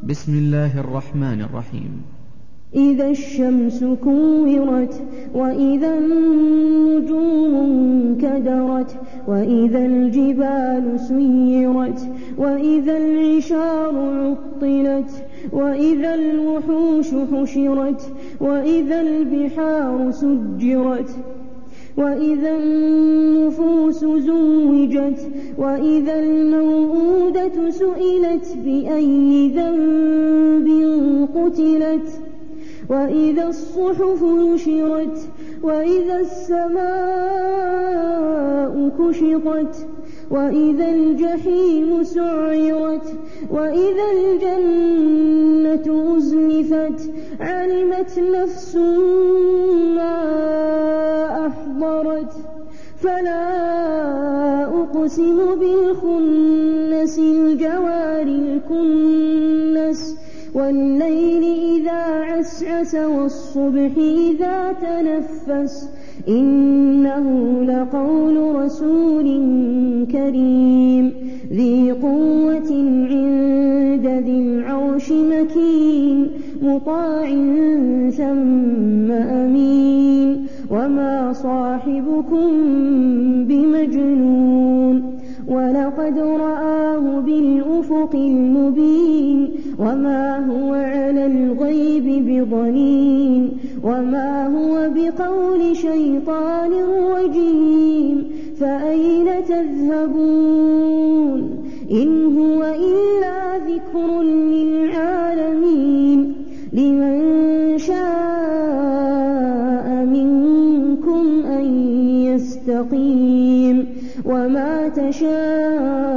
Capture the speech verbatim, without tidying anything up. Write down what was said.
بسم الله الرحمن الرحيم. إذا الشمس كورت وإذا النجوم انكدرت وإذا الجبال سيرت وإذا العشار عطلت وإذا الوحوش حشرت وإذا البحار سجرت وإذا النفوس زوجت وإذا الموءودة سئلت بأي ذنب قتلت وإذا الصحف نشرت وإذا السماء كشطت وإذا الجحيم سعرت وإذا الجنة أزلفت علمت نفس ما أحضرت فلا أقسم بالخنس الجوار الكنس والليل إذا عسعس والصبح إذا تنفس إنه لقول رسول كريم ذي قوة عند ذي العرش مكين مطاع ثم أمين وما صاحبكم بمجنون ولقد رآه بالأفق المبين وما هو على الغيب بضنين وما هو بقول شيطان رجيم فأين تذهبون إن هو إلا ذكر للعالمين لمن شاء منكم أن يستقيم وما تشاءون